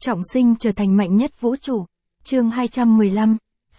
Trọng sinh trở thành mạnh nhất vũ trụ. Chương 215,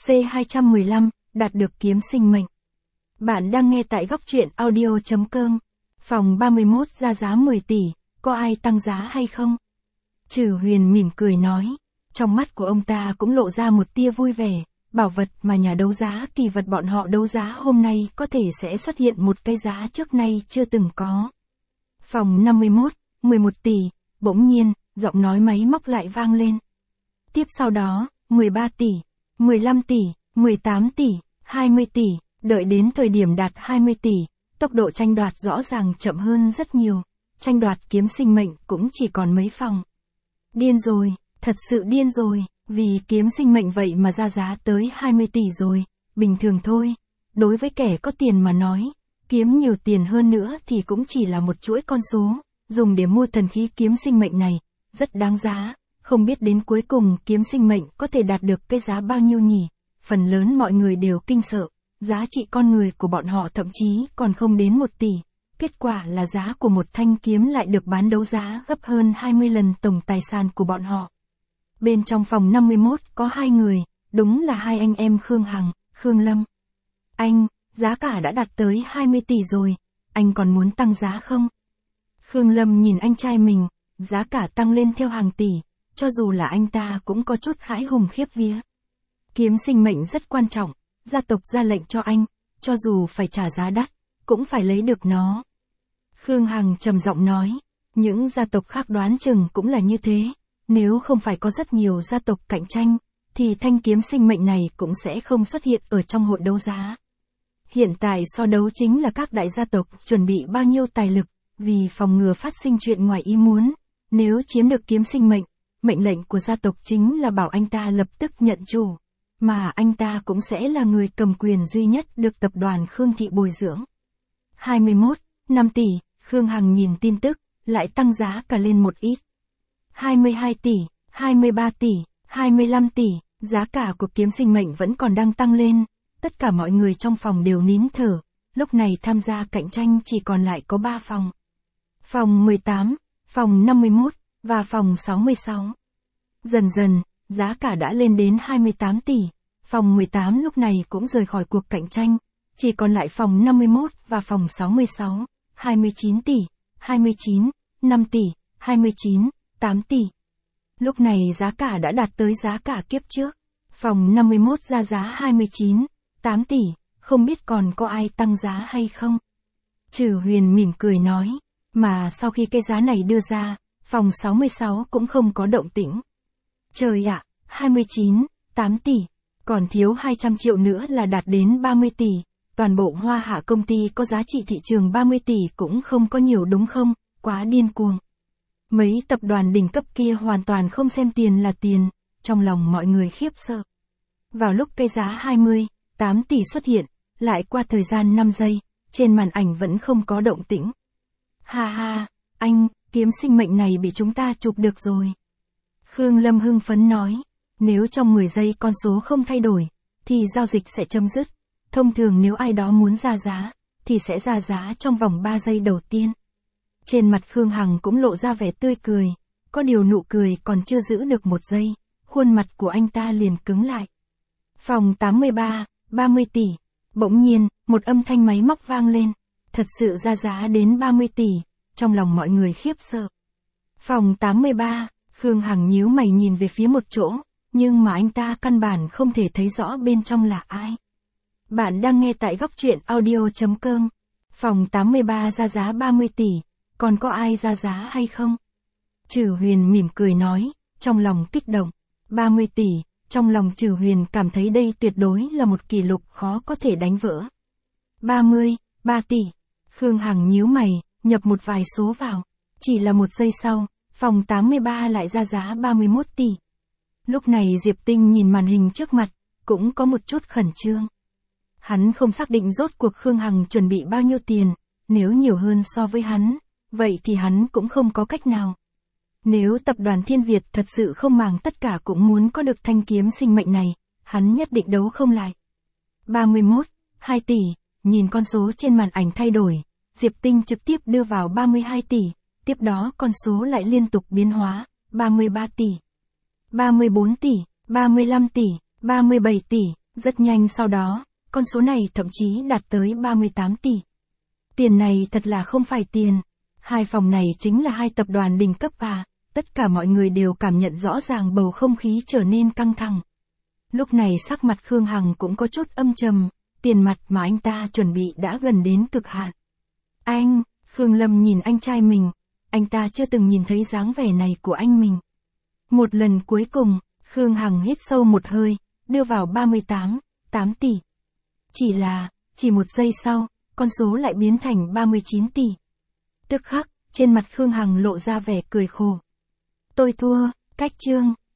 C215, đạt được kiếm sinh mệnh. Bạn đang nghe tại góc truyện audio.com. Phòng 31 ra giá 10 tỷ, có ai tăng giá hay không? Trừ Huyền mỉm cười nói. Trong mắt của ông ta cũng lộ ra một tia vui vẻ. Bảo vật mà nhà đấu giá kỳ vật bọn họ đấu giá hôm nay có thể sẽ xuất hiện một cái giá trước nay chưa từng có. Phòng 51, 11 tỷ, bỗng nhiên, giọng nói máy móc lại vang lên. Tiếp sau đó, 13 tỷ, 15 tỷ, 18 tỷ, 20 tỷ, đợi đến thời điểm đạt 20 tỷ, tốc độ tranh đoạt rõ ràng chậm hơn rất nhiều. Tranh đoạt kiếm sinh mệnh cũng chỉ còn mấy phòng. Điên rồi, thật sự điên rồi, vì kiếm sinh mệnh vậy mà ra giá tới 20 tỷ rồi, bình thường thôi. Đối với kẻ có tiền mà nói, kiếm nhiều tiền hơn nữa thì cũng chỉ là một chuỗi con số, dùng để mua thần khí kiếm sinh mệnh này, rất đáng giá, không biết đến cuối cùng kiếm sinh mệnh có thể đạt được cái giá bao nhiêu nhỉ, phần lớn mọi người đều kinh sợ, giá trị con người của bọn họ thậm chí còn không đến 1 tỷ, kết quả là giá của một thanh kiếm lại được bán đấu giá gấp hơn 20 lần tổng tài sản của bọn họ. Bên trong phòng 51 có 2 người, đúng là 2 anh em Khương Hằng, Khương Lâm. Anh, giá cả đã đạt tới 20 tỷ rồi, anh còn muốn tăng giá không? Khương Lâm nhìn anh trai mình, giá cả tăng lên theo hàng tỷ, cho dù là anh ta cũng có chút hãi hùng khiếp vía. Kiếm sinh mệnh rất quan trọng, gia tộc ra lệnh cho anh, cho dù phải trả giá đắt, cũng phải lấy được nó. Khương Hằng trầm giọng nói, những gia tộc khác đoán chừng cũng là như thế, nếu không phải có rất nhiều gia tộc cạnh tranh, thì thanh kiếm sinh mệnh này cũng sẽ không xuất hiện ở trong hội đấu giá. Hiện tại so đấu chính là các đại gia tộc chuẩn bị bao nhiêu tài lực, vì phòng ngừa phát sinh chuyện ngoài ý muốn. Nếu chiếm được kiếm sinh mệnh, mệnh lệnh của gia tộc chính là bảo anh ta lập tức nhận chủ, mà anh ta cũng sẽ là người cầm quyền duy nhất được tập đoàn Khương Thị bồi dưỡng. 21, 5 tỷ, Khương Hằng nhìn tin tức, lại tăng giá cả lên một ít. 22 tỷ, 23 tỷ, 25 tỷ, giá cả của kiếm sinh mệnh vẫn còn đang tăng lên, tất cả mọi người trong phòng đều nín thở, lúc này tham gia cạnh tranh chỉ còn lại có 3 phòng. Phòng 18, phòng 51, và phòng 66. Dần dần, giá cả đã lên đến 28 tỷ, phòng 18 lúc này cũng rời khỏi cuộc cạnh tranh, chỉ còn lại phòng 51 và phòng 66, 29 tỷ, 29, 5 tỷ, 29, 8 tỷ. Lúc này giá cả đã đạt tới giá cả kiếp trước, phòng 51 ra giá 29, 8 tỷ, không biết còn có ai tăng giá hay không? Trừ Huyền mỉm cười nói, mà sau khi cái giá này đưa ra, phòng 66 cũng không có động tĩnh. Trời ạ, 29, 8 tỷ, còn thiếu 200 triệu nữa là đạt đến 30 tỷ, toàn bộ Hoa Hạ công ty có giá trị thị trường 30 tỷ cũng không có nhiều đúng không, quá điên cuồng. Mấy tập đoàn đỉnh cấp kia hoàn toàn không xem tiền là tiền, trong lòng mọi người khiếp sợ. Vào lúc cây giá 28 tỷ xuất hiện, lại qua thời gian 5 giây, trên màn ảnh vẫn không có động tĩnh. Ha ha, anh, kiếm sinh mệnh này bị chúng ta chụp được rồi. Khương Lâm hưng phấn nói, nếu trong 10 giây con số không thay đổi, thì giao dịch sẽ chấm dứt. Thông thường nếu ai đó muốn ra giá, thì sẽ ra giá trong vòng 3 giây đầu tiên. Trên mặt Khương Hằng cũng lộ ra vẻ tươi cười, có điều nụ cười còn chưa giữ được 1 giây, khuôn mặt của anh ta liền cứng lại. Phòng 83, 30 tỷ, bỗng nhiên, một âm thanh máy móc vang lên, thật sự ra giá đến 30 tỷ, trong lòng mọi người khiếp sợ. Phòng 83, Khương Hằng nhíu mày nhìn về phía một chỗ, nhưng mà anh ta căn bản không thể thấy rõ bên trong là ai. Bạn đang nghe tại góc truyện audio.com. Phòng 83 ra giá 30 tỷ, còn có ai ra giá hay không? Trừ Huyền mỉm cười nói, trong lòng kích động. 30 tỷ, trong lòng Trừ Huyền cảm thấy đây tuyệt đối là một kỷ lục khó có thể đánh vỡ. 3 tỷ, Khương Hằng nhíu mày, nhập một vài số vào. Chỉ là 1 giây sau, phòng 83 lại ra giá 31 tỷ. Lúc này Diệp Tinh nhìn màn hình trước mặt, cũng có một chút khẩn trương. Hắn không xác định rốt cuộc Khương Hằng chuẩn bị bao nhiêu tiền, nếu nhiều hơn so với hắn, vậy thì hắn cũng không có cách nào. Nếu tập đoàn Thiên Việt thật sự không màng tất cả cũng muốn có được thanh kiếm sinh mệnh này, hắn nhất định đấu không lại. 31, 2 tỷ, nhìn con số trên màn ảnh thay đổi, Diệp Tinh trực tiếp đưa vào 32 tỷ, tiếp đó con số lại liên tục biến hóa, 33 tỷ. 34 tỷ, 35 tỷ, 37 tỷ, rất nhanh sau đó, con số này thậm chí đạt tới 38 tỷ. Tiền này thật là không phải tiền. Hai phòng này chính là hai tập đoàn đỉnh cấp à, tất cả mọi người đều cảm nhận rõ ràng bầu không khí trở nên căng thẳng. Lúc này sắc mặt Khương Hằng cũng có chút âm trầm, tiền mặt mà anh ta chuẩn bị đã gần đến cực hạn. Anh, Khương Lâm nhìn anh trai mình, anh ta chưa từng nhìn thấy dáng vẻ này của anh mình. Một lần cuối cùng, Khương Hằng hít sâu một hơi, đưa vào 8 tỷ. Chỉ một giây sau, con số lại biến thành 39 tỷ. Tức khắc, trên mặt Khương Hằng lộ ra vẻ cười khổ. Tôi thua, cách chương.